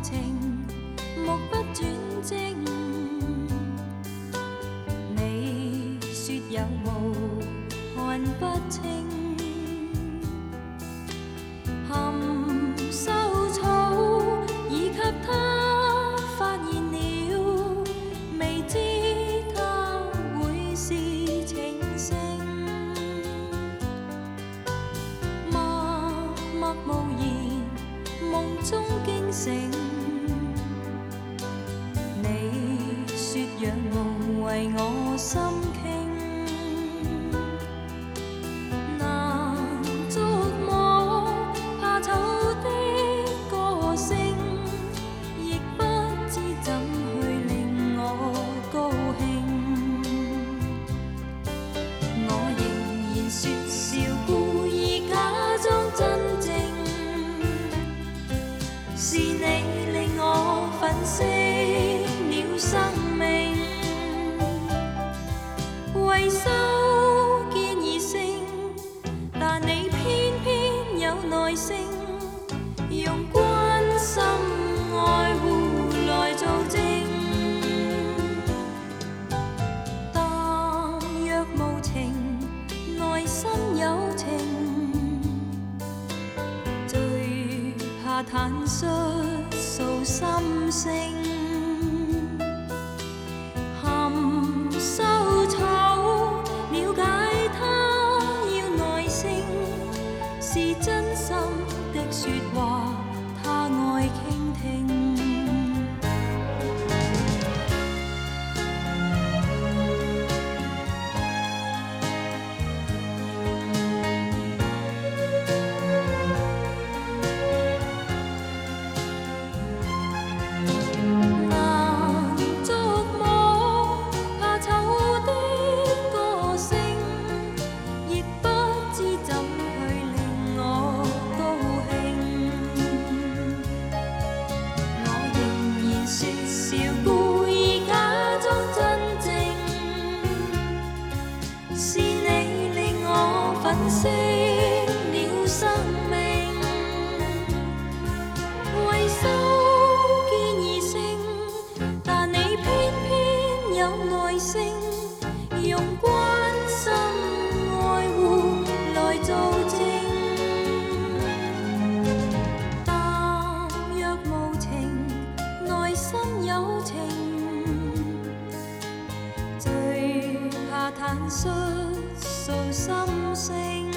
情，目不转睛。你说有雾看不清，含羞草已给他发现了，未知他会是情圣。默默无言，梦中惊醒。你说让梦为我心倾，难捉摸怕丑的歌声，亦不知怎去令我高兴。我仍然说笑，故意假裝真正，是你令我粉飾了生命。為修見異性，但你偏偏有耐性，用關心愛護來做證。但若無情，內心有情，最怕坦率訴心聲。含羞草了解他要耐性，是真心的說話，他愛傾聽。難捉摸怕醜的歌聲，亦不知怎去令我高興。我仍然說笑，故意假裝真正，是你令我粉飾了生命。為修見異性，但你偏偏有耐性，用關心愛護來做證。但若無情，內心有情，最怕坦率訴心聲。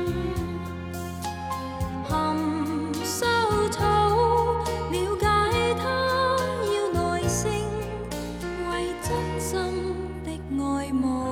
含羞草了解他要耐性，為真心的愛慕